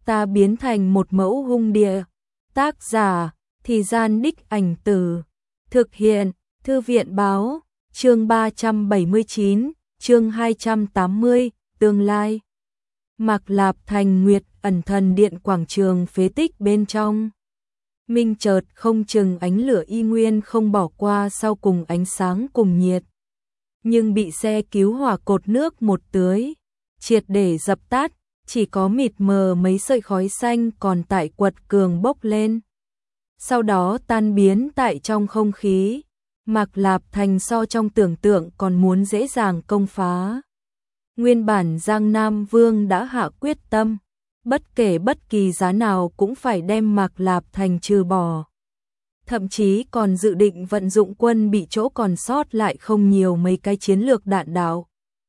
ta biến thành một mẫu hung địa. Tác giả, Thì Gian Đích Ảnh Từ. Thực hiện, Thư viện Báo, chương 379, chương 280, tương lai. Mạc Lạp Thành Nguyệt ẩn thần điện quảng trường phế tích bên trong. Minh chợt không chừng ánh lửa y nguyên không bỏ qua sau cùng ánh sáng cùng nhiệt. Nhưng bị xe cứu hỏa cột nước một tưới, triệt để dập tắt, chỉ có mịt mờ mấy sợi khói xanh còn tại quật cường bốc lên. Sau đó tan biến tại trong không khí. Mạc Lạp Thành so trong tưởng tượng còn muốn dễ dàng công phá. Nguyên bản Giang Nam Vương đã hạ quyết tâm, bất kể bất kỳ giá nào cũng phải đem Mạc Lạp Thành trừ bỏ. Thậm chí còn dự định vận dụng quân bị chỗ còn sót lại không nhiều mấy cái chiến lược đạn đạo.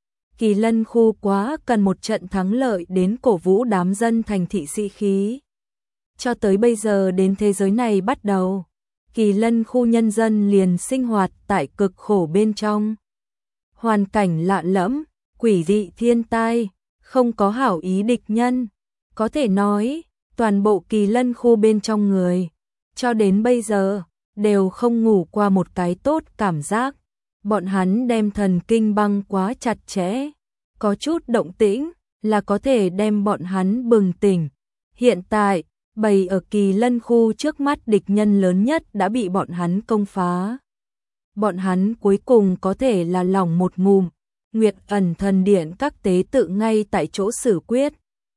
Kỳ Lân khu quá cần một trận thắng lợi đến cổ vũ đám dân thành thị sĩ khí. Cho tới bây giờ đến thế giới này bắt đầu, Kỳ Lân khu nhân dân liền sinh hoạt tại cực khổ bên trong. Hoàn cảnh lạ lẫm, quỷ dị thiên tai, không có hảo ý địch nhân. Có thể nói, toàn bộ Kỳ Lân khu bên trong người, cho đến bây giờ, đều không ngủ qua một cái tốt cảm giác. Bọn hắn đem thần kinh băng quá chặt chẽ, có chút động tĩnh là có thể đem bọn hắn bừng tỉnh. Hiện tại, bầy ở Kỳ Lân khu trước mắt địch nhân lớn nhất đã bị bọn hắn công phá. Bọn hắn cuối cùng có thể là lỏng một ngụm, Nguyệt ẩn thần điện các tế tự ngay tại chỗ xử quyết.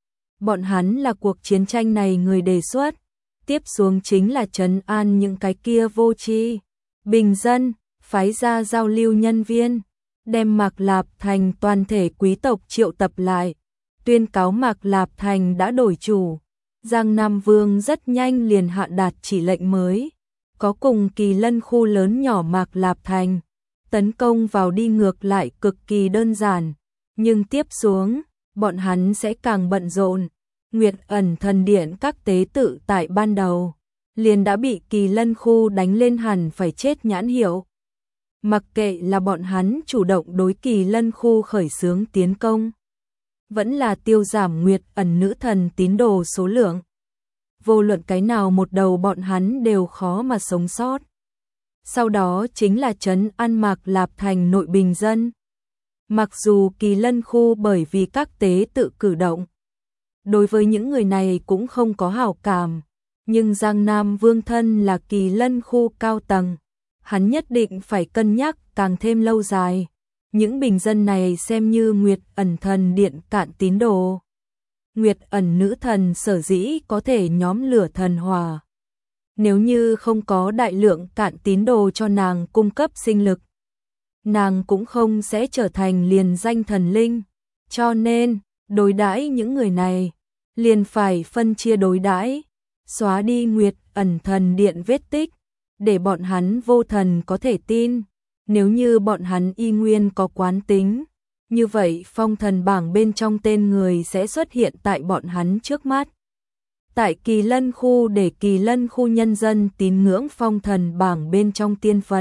Bọn hắn là cuộc chiến tranh này người đề xuất, tiếp xuống chính là trấn an những cái kia vô tri bình dân, phái ra giao lưu nhân viên, đem Mạc Lạp Thành toàn thể quý tộc triệu tập lại, tuyên cáo Mạc Lạp Thành đã đổi chủ. Giang Nam Vương rất nhanh liền hạ đạt chỉ lệnh mới, có cùng Kỳ Lân khu lớn nhỏ Mạc Lạp Thành, tấn công vào đi ngược lại cực kỳ đơn giản, nhưng tiếp xuống, bọn hắn sẽ càng bận rộn. Nguyệt ẩn thần điện các tế tự tại ban đầu, liền đã bị Kỳ Lân khu đánh lên hẳn phải chết nhãn hiệu. Mặc kệ là bọn hắn chủ động đối Kỳ Lân khu khởi xướng tiến công, vẫn là tiêu giảm Nguyệt ẩn nữ thần tín đồ số lượng. Vô luận cái nào một đầu bọn hắn đều khó mà sống sót. Sau đó chính là trấn an Mạc Lạp Thành nội bình dân. Mặc dù Kỳ Lân khu bởi vì các tế tự cử động, đối với những người này cũng không có hảo cảm, nhưng Giang Nam Vương thân là Kỳ Lân khu cao tầng, hắn nhất định phải cân nhắc càng thêm lâu dài. Những bình dân này xem như Nguyệt ẩn thần điện cạn tín đồ. Nguyệt ẩn nữ thần sở dĩ có thể nhóm lửa thần hỏa. Nếu như không có đại lượng cạn tín đồ cho nàng cung cấp sinh lực, nàng cũng không sẽ trở thành liền danh thần linh. Cho nên, đối đãi những người này, liền phải phân chia đối đãi, xóa đi Nguyệt ẩn thần điện vết tích, để bọn hắn vô thần có thể tin. Nếu như bọn hắn y nguyên có quán tính, như vậy phong thần bảng bên trong tên người sẽ xuất hiện tại bọn hắn trước mắt. Tại Kỳ Lân khu để Kỳ Lân khu nhân dân tín ngưỡng phong thần bảng bên trong tiên Phật.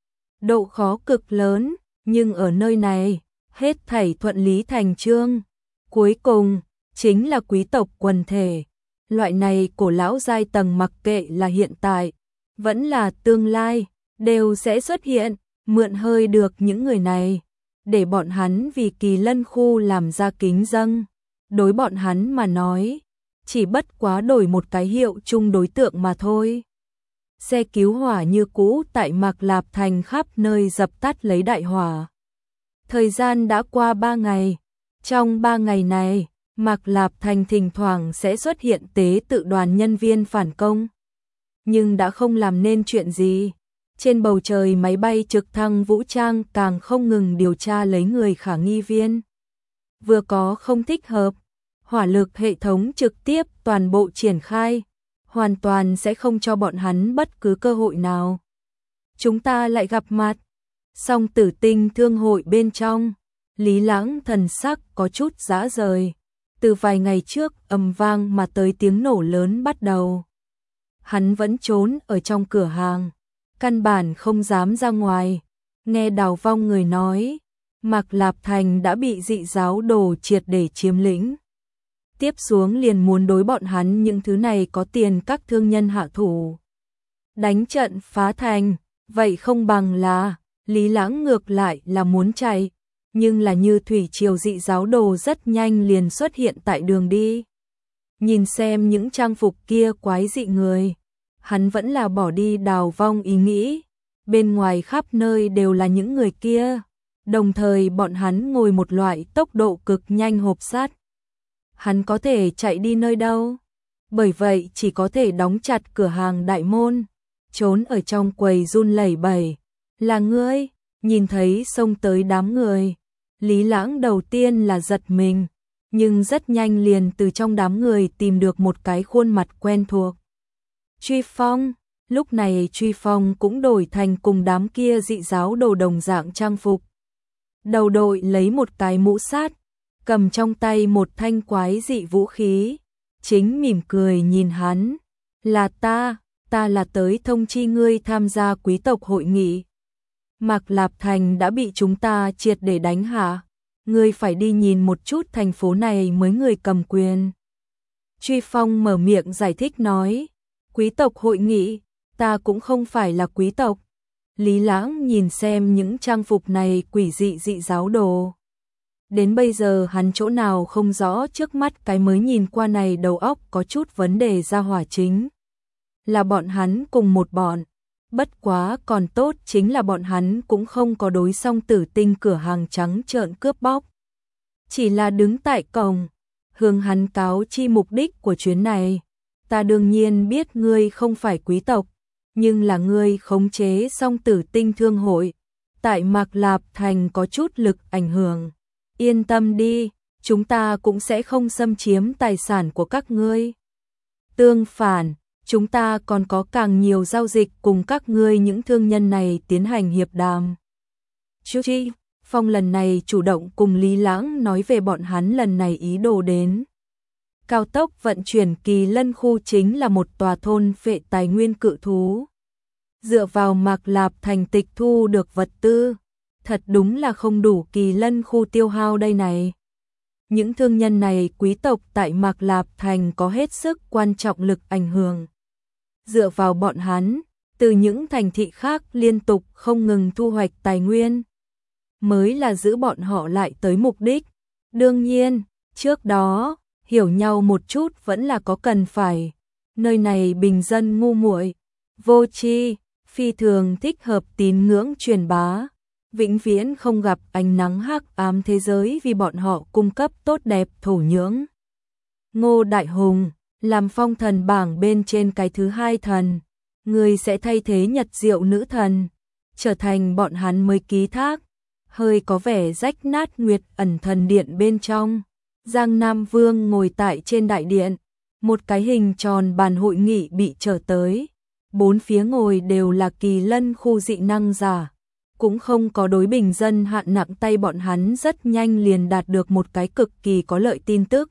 Độ khó cực lớn, nhưng ở nơi này, hết thảy thuận lý thành chương. Cuối cùng, chính là quý tộc quần thể. Loại này cổ lão giai tầng mặc kệ là hiện tại, vẫn là tương lai, đều sẽ xuất hiện, mượn hơi được những người này, để bọn hắn vì Kỳ Lân khu làm ra kính dâng. Đối bọn hắn mà nói, chỉ bất quá đổi một cái hiệu chung đối tượng mà thôi. Xe cứu hỏa như cũ tại Mạc Lạp Thành khắp nơi dập tắt lấy đại hỏa. Thời gian đã qua 3 ngày. Trong 3 ngày này, Mạc Lạp Thành thỉnh thoảng sẽ xuất hiện tế tự đoàn nhân viên phản công. Nhưng đã không làm nên chuyện gì. Trên bầu trời máy bay trực thăng vũ trang càng không ngừng điều tra lấy người khả nghi viên. Vừa có không thích hợp, hỏa lực hệ thống trực tiếp toàn bộ triển khai, hoàn toàn sẽ không cho bọn hắn bất cứ cơ hội nào. Chúng ta lại gặp mặt. Song Tử Tinh thương hội bên trong, Lý Lãng thần sắc có chút rã rời. Từ vài ngày trước ầm vang mà tới tiếng nổ lớn bắt đầu. Hắn vẫn trốn ở trong cửa hàng, căn bản không dám ra ngoài. Nghe Đào Vong người nói, Mạc Lạp Thành đã bị dị giáo đồ triệt để chiếm lĩnh. tiếp xuống liền muốn đối bọn hắn những thứ này có tiền các thương nhân hạ thủ. Đánh trận phá thành, vậy không bằng là, Lý Lãng ngược lại là muốn chạy, nhưng là như thủy triều dị giáo đồ rất nhanh liền xuất hiện tại đường đi. Nhìn xem những trang phục kia quái dị người, hắn vẫn là bỏ đi đào vong ý nghĩ, bên ngoài khắp nơi đều là những người kia, đồng thời bọn hắn ngồi một loại tốc độ cực nhanh hộp sát. Hắn có thể chạy đi nơi đâu? Bởi vậy chỉ có thể đóng chặt cửa hàng đại môn, trốn ở trong quầy run lẩy bẩy. Là ngươi? Nhìn thấy xông tới đám người, Lý Lãng đầu tiên là giật mình, nhưng rất nhanh liền từ trong đám người tìm được một cái khuôn mặt quen thuộc. Truy Phong, lúc này Truy Phong cũng đổi thành cùng đám kia dị giáo đồ đồng dạng trang phục. Đầu đội lấy một cái mũ sát, cầm trong tay một thanh quái dị vũ khí, chính mỉm cười nhìn hắn. Là ta là tới thông chi ngươi tham gia quý tộc hội nghị. Mạc Lạp Thành đã bị chúng ta triệt để đánh hạ, ngươi phải đi nhìn một chút thành phố này mới người cầm quyền. Truy Phong mở miệng giải thích nói, quý tộc hội nghị, ta cũng không phải là quý tộc. Lý Lãng nhìn xem những trang phục này quỷ dị dị giáo đồ. Đến bây giờ hắn chỗ nào không rõ trước mắt cái mới nhìn qua này đầu óc có chút vấn đề ra hỏa chính. Là bọn hắn cùng một bọn. Bất quá còn tốt chính là bọn hắn cũng không có đối song Tử Tinh cửa hàng trắng trợn cướp bóc. Chỉ là đứng tại cổng, hướng hắn cáo chi mục đích của chuyến này. Ta đương nhiên biết ngươi không phải quý tộc, nhưng là ngươi khống chế song Tử Tinh thương hội. Tại Mạc Lạp Thành có chút lực ảnh hưởng. Yên tâm đi, chúng ta cũng sẽ không xâm chiếm tài sản của các ngươi. Tương phản, chúng ta còn có càng nhiều giao dịch cùng các ngươi những thương nhân này tiến hành hiệp đàm. Truy Phong lần này chủ động cùng Lý Lãng nói về bọn hắn lần này ý đồ đến. Cao tốc vận chuyển Kỳ Lân khu chính là một tòa thôn phệ tài nguyên cự thú. Dựa vào Mạc Lạp Thành tịch thu được vật tư, thật đúng là không đủ Kỳ Lân khu tiêu hao đây này. Những thương nhân này quý tộc tại Mạc Lạp Thành có hết sức quan trọng lực ảnh hưởng. Dựa vào bọn hắn, từ những thành thị khác liên tục không ngừng thu hoạch tài nguyên, mới là giữ bọn họ lại tới mục đích. Đương nhiên, trước đó, hiểu nhau một chút vẫn là có cần phải. Nơi này bình dân ngu muội, vô tri, phi thường thích hợp tín ngưỡng truyền bá, vĩnh viễn không gặp ánh nắng hắc ám thế giới vì bọn họ cung cấp tốt đẹp thổ nhưỡng. Ngô Đại Hùng, làm phong thần bảng bên trên cái thứ 2 thần, người sẽ thay thế Nhật Diệu nữ thần, trở thành bọn hắn mới ký thác. Hơi có vẻ rách nát Nguyệt Ẩn thần điện bên trong, Giang Nam Vương ngồi tại trên đại điện, một cái hình tròn bàn hội nghị bị trở tới, bốn phía ngồi đều là Kỳ Lân khu dị năng giả, cũng không có đối bình dân hạn nặng tay. Bọn hắn rất nhanh liền đạt được một cái cực kỳ có lợi tin tức.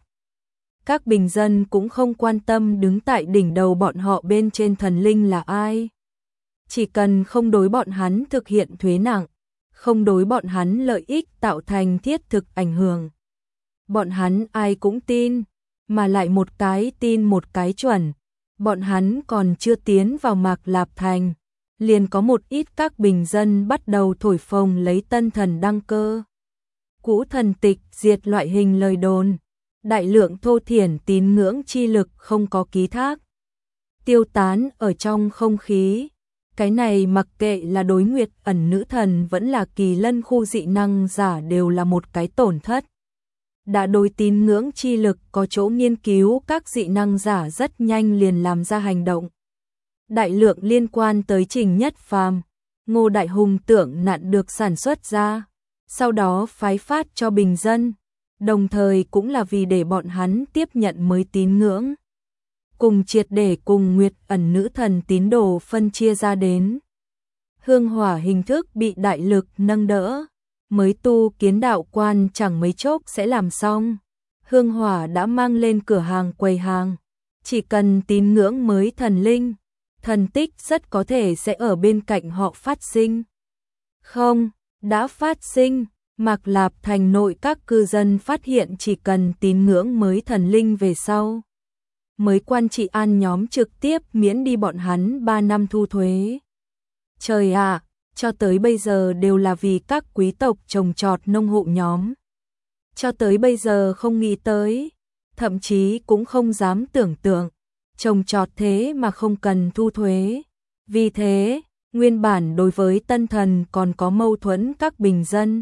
Các bình dân cũng không quan tâm đứng tại đỉnh đầu bọn họ bên trên thần linh là ai. Chỉ cần không đối bọn hắn thực hiện thuế nặng, không đối bọn hắn lợi ích tạo thành thiết thực ảnh hưởng. Bọn hắn ai cũng tin, mà lại một cái tin một cái chuẩn. Bọn hắn còn chưa tiến vào Mạc Lạp Thành, liền có một ít các bình dân bắt đầu thổi phồng lấy tân thần đăng cơ. Cũ thần tịch diệt loại hình lời đồn, đại lượng thô thiển tín ngưỡng chi lực không có ký thác, tiêu tán ở trong không khí. Cái này mặc kệ là đối Nguyệt Ẩn nữ thần vẫn là Kỳ Lân khu dị năng giả đều là một cái tổn thất. Đã đối tín ngưỡng chi lực có chỗ nghiên cứu, các dị năng giả rất nhanh liền làm ra hành động. Đại lượng liên quan tới Trình Nhất Phàm, Ngô Đại Hùng tưởng nạn được sản xuất ra, sau đó phái phát cho bình dân, đồng thời cũng là vì để bọn hắn tiếp nhận mới tín ngưỡng. Cùng triệt để cùng Nguyệt Ẩn nữ thần tín đồ phân chia ra đến. Hương hỏa hình thức bị đại lực nâng đỡ, mới tu kiến đạo quan chẳng mấy chốc sẽ làm xong. Hương hỏa đã mang lên cửa hàng quầy hàng, chỉ cần tín ngưỡng mới thần linh, thần tích rất có thể sẽ ở bên cạnh họ phát sinh. Không, đã phát sinh, Mạc Lạp Thành nội các cư dân phát hiện chỉ cần tín ngưỡng mới thần linh về sau. Mới quan trị an nhóm trực tiếp miễn đi bọn hắn 3 năm thu thuế. Trời ạ, cho tới bây giờ đều là vì các quý tộc trồng trọt nông hộ nhóm. Cho tới bây giờ không nghĩ tới, thậm chí cũng không dám tưởng tượng, trồng trọt thế mà không cần thu thuế. Vì thế, nguyên bản đối với Tân Thần còn có mâu thuẫn các bình dân.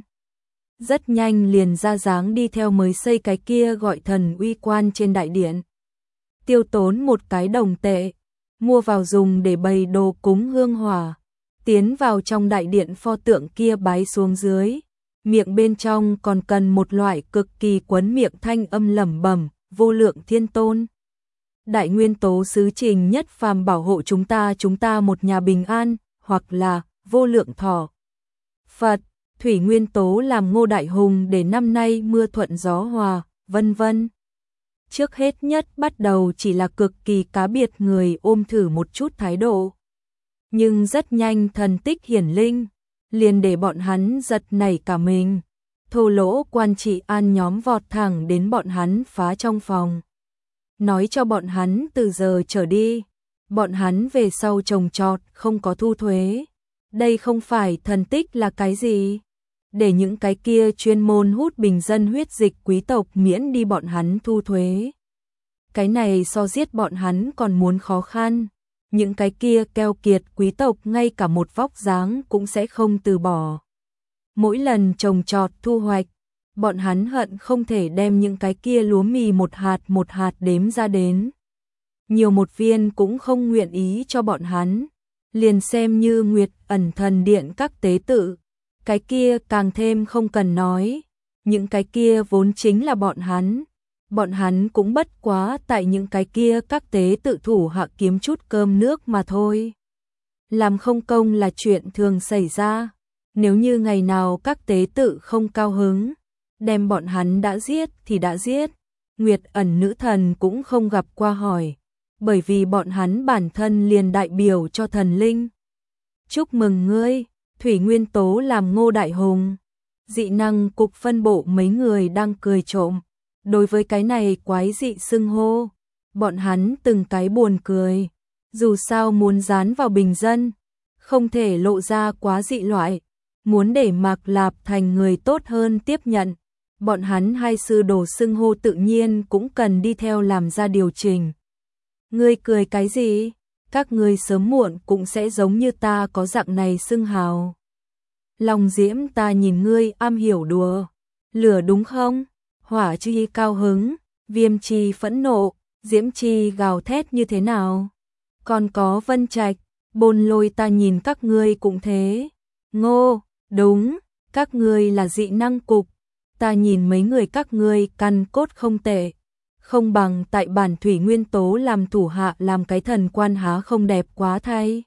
Rất nhanh liền ra dáng đi theo mới xây cái kia gọi thần uy quan trên đại điện. Tiêu tốn một cái đồng tệ, mua vào dùng để bày đồ cúng hương hỏa, tiến vào trong đại điện pho tượng kia bái xuống dưới, miệng bên trong còn cần một loại cực kỳ quấn miệng thanh âm lẩm bẩm, vô lượng thiên tôn. Đại nguyên tố sứ trình nhất phàm bảo hộ chúng ta một nhà bình an, hoặc là vô lượng thọ. Phật, thủy nguyên tố làm Ngô Đại Hùng để năm nay mưa thuận gió hòa, vân vân. Trước hết nhất bắt đầu chỉ là cực kỳ cá biệt người ôm thử một chút thái độ. Nhưng rất nhanh thần tích hiển linh, liền để bọn hắn giật nảy cả mình. Thô lỗ quan trị an nhóm vọt thẳng đến bọn hắn phá trong phòng. Nói cho bọn hắn từ giờ trở đi, bọn hắn về sau trồng trọt không có thu thuế. Đây không phải thần tích là cái gì? Để những cái kia chuyên môn hút bình dân huyết dịch quý tộc miễn đi bọn hắn thu thuế. Cái này so giết bọn hắn còn muốn khó khăn. Những cái kia keo kiệt quý tộc ngay cả một vóc dáng cũng sẽ không từ bỏ. Mỗi lần trồng trọt thu hoạch, bọn hắn hận không thể đem những cái kia lúa mì một hạt đếm ra đến. Nhiều một viên cũng không nguyện ý cho bọn hắn. Liền xem như Nguyệt Ẩn Thần Điện các tế tự, cái kia càng thêm không cần nói, những cái kia vốn chính là bọn hắn cũng bất quá tại những cái kia các tế tự thủ hạ kiếm chút cơm nước mà thôi. Làm không công là chuyện thường xảy ra, nếu như ngày nào các tế tự không cao hứng, đem bọn hắn đã giết thì đã giết, Nguyệt Ẩn nữ thần cũng không gặp qua hỏi, bởi vì bọn hắn bản thân liền đại biểu cho thần linh. Chúc mừng ngươi, thủy nguyên tố làm Ngô Đại Hùng. Dị năng cục phân bộ mấy người đang cười trộm. Đối với cái này quái dị xưng hô, bọn hắn từng cái buồn cười. Dù sao muốn dán vào bình dân, không thể lộ ra quá dị loại. Muốn để Mạc Lạp Thành người tốt hơn tiếp nhận, bọn hắn hai sư đồ xưng hô tự nhiên cũng cần đi theo làm ra điều chỉnh. Ngươi cười cái gì? Các ngươi sớm muộn cũng sẽ giống như ta có dạng này xưng hào. Long Diễm, ta nhìn ngươi am hiểu đùa. Lửa đúng không? Hỏa Chi cao hứng, Viêm Chi phẫn nộ, Diễm Chi gào thét như thế nào? Còn có Vân Trạch, Bôn Lôi, ta nhìn các ngươi cũng thế. Ngô, đúng, các ngươi là dị năng cục. Ta nhìn mấy người các ngươi căn cốt không tệ. Không bằng tại bản thủy nguyên tố làm thủ hạ làm cái thần quan há không đẹp quá thay.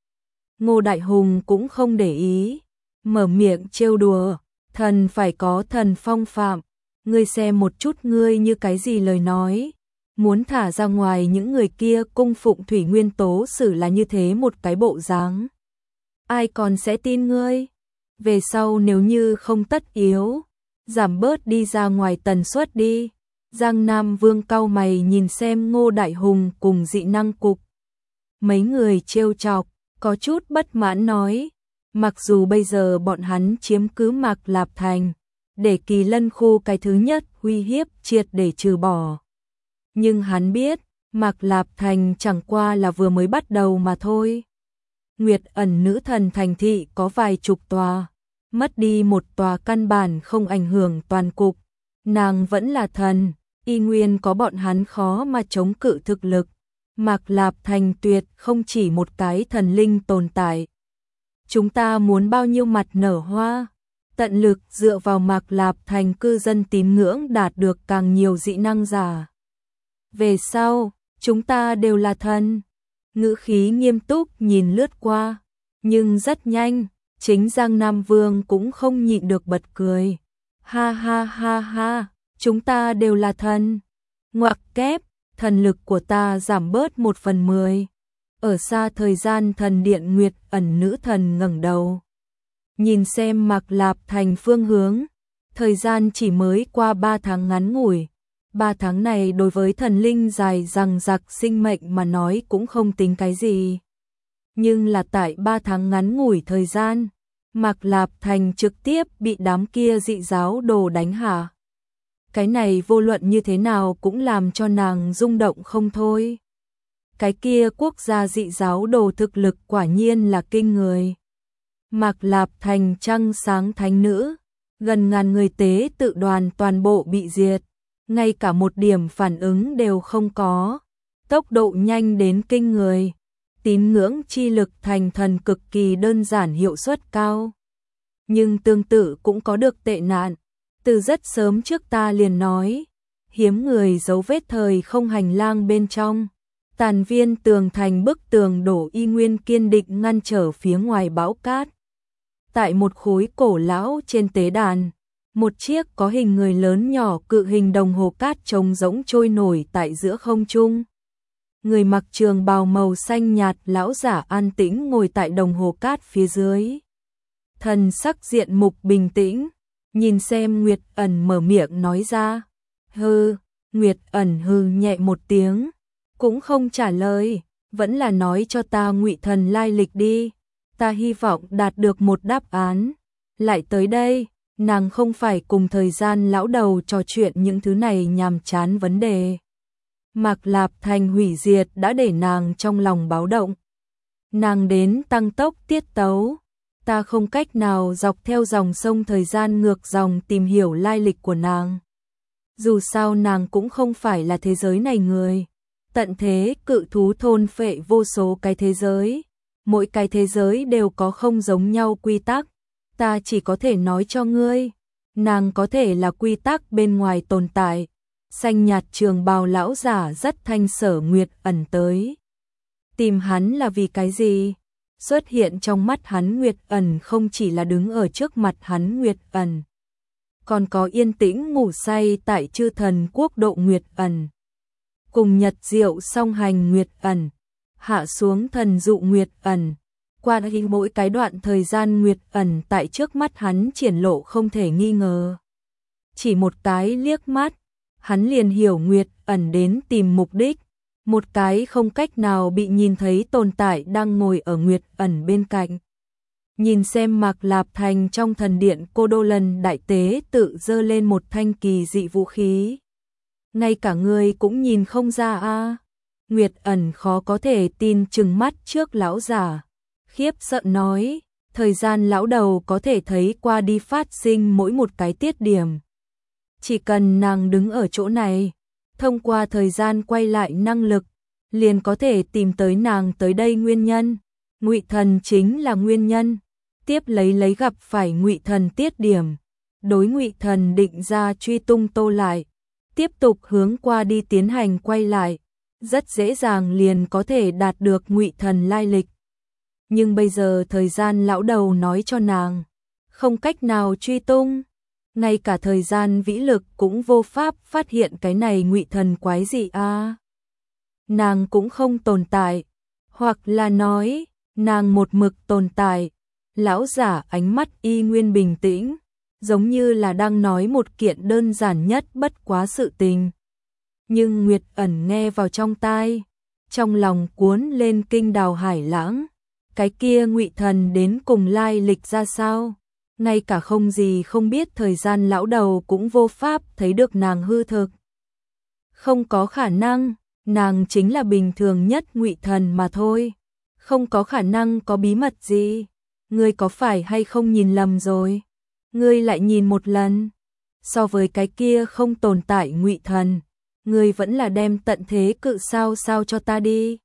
Ngô Đại Hùng cũng không để ý, mở miệng trêu đùa, thần phải có thần phong phạm, ngươi xem một chút ngươi như cái gì lời nói, muốn thả ra ngoài những người kia cung phụng thủy nguyên tố xử là như thế một cái bộ dáng. Ai còn sẽ tin ngươi? Về sau nếu như không tất yếu, giảm bớt đi ra ngoài tần suất đi. Giang Nam Vương cau mày nhìn xem Ngô Đại Hùng cùng dị năng cục. Mấy người trêu chọc, có chút bất mãn nói, mặc dù bây giờ bọn hắn chiếm cứ Mạc Lạp Thành, để Kỳ Lân khu cái thứ nhất uy hiếp triệt để trừ bỏ. Nhưng hắn biết, Mạc Lạp Thành chẳng qua là vừa mới bắt đầu mà thôi. Nguyệt Ẩn nữ thần thành thị có vài chục tòa, mất đi một tòa căn bản không ảnh hưởng toàn cục. Nàng vẫn là thần, y nguyên có bọn hắn khó mà chống cự thực lực. Mạc Lạp Thành tuyệt không chỉ một cái thần linh tồn tại. Chúng ta muốn bao nhiêu mặt nở hoa, tận lực dựa vào Mạc Lạp Thành cư dân tín ngưỡng đạt được càng nhiều dị năng giả. Về sau, chúng ta đều là thần. Ngữ khí nghiêm túc nhìn lướt qua, nhưng rất nhanh, chính Giang Nam Vương cũng không nhịn được bật cười. Ha ha ha ha, chúng ta đều là thần. Ngoặc kép, thần lực của ta giảm bớt 1/10. Ở xa thời gian thần điện Nguyệt Ẩn nữ thần ngẩng đầu, nhìn xem Mạc Lạp Thành phương hướng, Thời gian chỉ mới qua 3 tháng ngắn ngủi. 3 tháng này đối với thần linh dài dằng dặc sinh mệnh mà nói cũng không tính cái gì. Nhưng là tại 3 tháng ngắn ngủi thời gian, Mạc Lạp Thành trực tiếp bị đám kia dị giáo đồ đánh hạ. Cái này vô luận như thế nào cũng làm cho nàng rung động không thôi. Cái kia quốc gia dị giáo đồ thực lực quả nhiên là kinh người. Mạc Lạp Thành trăng sáng thánh nữ, gần ngàn người tế tự đoàn toàn bộ bị diệt, ngay cả một điểm phản ứng đều không có, tốc độ nhanh đến kinh người, tín ngưỡng chi lực thành thần cực kỳ đơn giản hiệu suất cao. Nhưng tương tự cũng có được tệ nạn, từ rất sớm trước ta liền nói, hiếm người dấu vết thời không hành lang bên trong. Tàn viên tường thành bức tường đổ y nguyên kiên định ngăn trở phía ngoài bão cát. Tại một khối cổ lão trên tế đàn, một chiếc có hình người lớn nhỏ cự hình đồng hồ cát trống rỗng trôi nổi tại giữa không trung. Người mặc trường bào màu xanh nhạt lão giả an tĩnh ngồi tại đồng hồ cát phía dưới. Thần sắc diện mục bình tĩnh, nhìn xem Nguyệt Ẩn mở miệng nói ra. Hừ, Nguyệt Ẩn hừ nhẹ một tiếng, cũng không trả lời, vẫn là nói cho ta Ngụy Thần lai lịch đi, ta hy vọng đạt được một đáp án. Lại tới đây, nàng không phải cùng thời gian lão đầu trò chuyện những thứ này nhàm chán vấn đề. Mạc Lạp Thành hủy diệt đã để nàng trong lòng báo động. Nàng đến tăng tốc tiết tấu, ta không cách nào dọc theo dòng sông thời gian ngược dòng tìm hiểu lai lịch của nàng. Dù sao nàng cũng không phải là thế giới này người. Tận thế cự thú thôn phệ vô số cái thế giới, mỗi cái thế giới đều có không giống nhau quy tắc, ta chỉ có thể nói cho ngươi, nàng có thể là quy tắc bên ngoài tồn tại. Xanh nhạt trường bào lão giả rất thanh sở Nguyệt Ẩn tới. Tìm hắn là vì cái gì? Xuất hiện trong mắt hắn Nguyệt Ẩn không chỉ là đứng ở trước mặt hắn Nguyệt Ẩn, còn có yên tĩnh ngủ say tại chư thần quốc độ Nguyệt Ẩn. Cùng nhật diệu song hành Nguyệt Ẩn, hạ xuống thần dụ Nguyệt Ẩn, qua mỗi cái đoạn thời gian Nguyệt Ẩn tại trước mắt hắn triển lộ không thể nghi ngờ. Chỉ một cái liếc mắt, hắn liền hiểu Nguyệt Ẩn đến tìm mục đích, một cái không cách nào bị nhìn thấy tồn tại đang ngồi ở Nguyệt Ẩn bên cạnh. Nhìn xem Mạc Lạp Thành trong thần điện Cô Đô Lần đại tế tự giơ lên một thanh kỳ dị vũ khí. Ngay cả người cũng nhìn không ra a. Nguyệt Ẩn khó có thể tin chừng mắt trước lão giả, khiếp sợ nói, thời gian lão đầu có thể thấy qua đi phát sinh mỗi một cái tiết điểm. Chỉ cần nàng đứng ở chỗ này, thông qua thời gian quay lại năng lực, liền có thể tìm tới nàng tới đây nguyên nhân. Ngụy Thần chính là nguyên nhân. Tiếp lấy gặp phải Ngụy Thần tiết điểm, đối Ngụy Thần định ra truy tung Tô lại, tiếp tục hướng qua đi tiến hành quay lại, rất dễ dàng liền có thể đạt được Ngụy Thần lai lịch. Nhưng bây giờ thời gian lão đầu nói cho nàng, không cách nào truy tung, ngay cả thời gian vĩ lực cũng vô pháp phát hiện cái này Ngụy Thần quái gì a. Nàng cũng không tồn tại, hoặc là nói, nàng một mực tồn tại. Lão giả ánh mắt y nguyên bình tĩnh, giống như là đang nói một kiện đơn giản nhất bất quá sự tình. Nhưng Nguyệt Ẩn nghe vào trong tai, trong lòng cuốn lên kinh đào hải lãng. Cái kia Ngụy Thần đến cùng lai lịch ra sao? Ngay cả không gì không biết thời gian lão đầu cũng vô pháp thấy được nàng hư thực. Không có khả năng, nàng chính là bình thường nhất Ngụy Thần mà thôi. Không có khả năng có bí mật gì. Ngươi có phải hay không nhìn lầm rồi? Ngươi lại nhìn một lần. So với cái kia không tồn tại Ngụy Thần, ngươi vẫn là đem tận thế cự sao cho ta đi.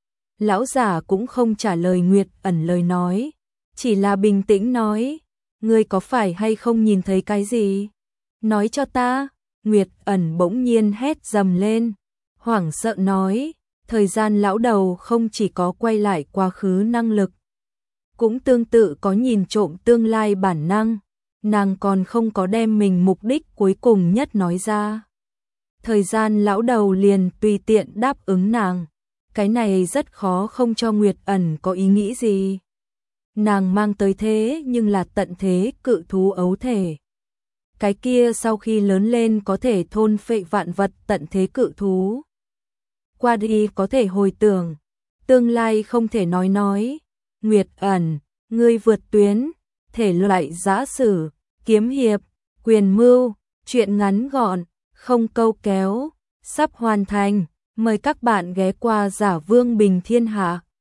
Lão giả cũng không trả lời Nguyệt Ẩn lời nói, chỉ là bình tĩnh nói, ngươi có phải hay không nhìn thấy cái gì? Nói cho ta. Nguyệt Ẩn bỗng nhiên hét dầm lên, hoảng sợ nói, thời gian lão đầu không chỉ có quay lại quá khứ năng lực, cũng tương tự có nhìn trộm tương lai bản năng, nàng còn không có đem mình mục đích cuối cùng nhất nói ra. Thời gian lão đầu liền tùy tiện đáp ứng nàng, cái này rất khó không cho Nguyệt Ẩn có ý nghĩ gì. Nàng mang tới thế nhưng là tận thế cự thú ấu thể. cái kia sau khi lớn lên có thể thôn phệ vạn vật tận thế cự thú. Qua đi có thể hồi tưởng, tương lai không thể nói. Nguyệt ẩn, ngươi vượt tuyến, thể loại giã sử, kiếm hiệp, quyền mưu, truyện ngắn gọn, không câu kéo, sắp hoàn thành. Mời các bạn ghé qua Giả Vương Bình Thiên Hạ.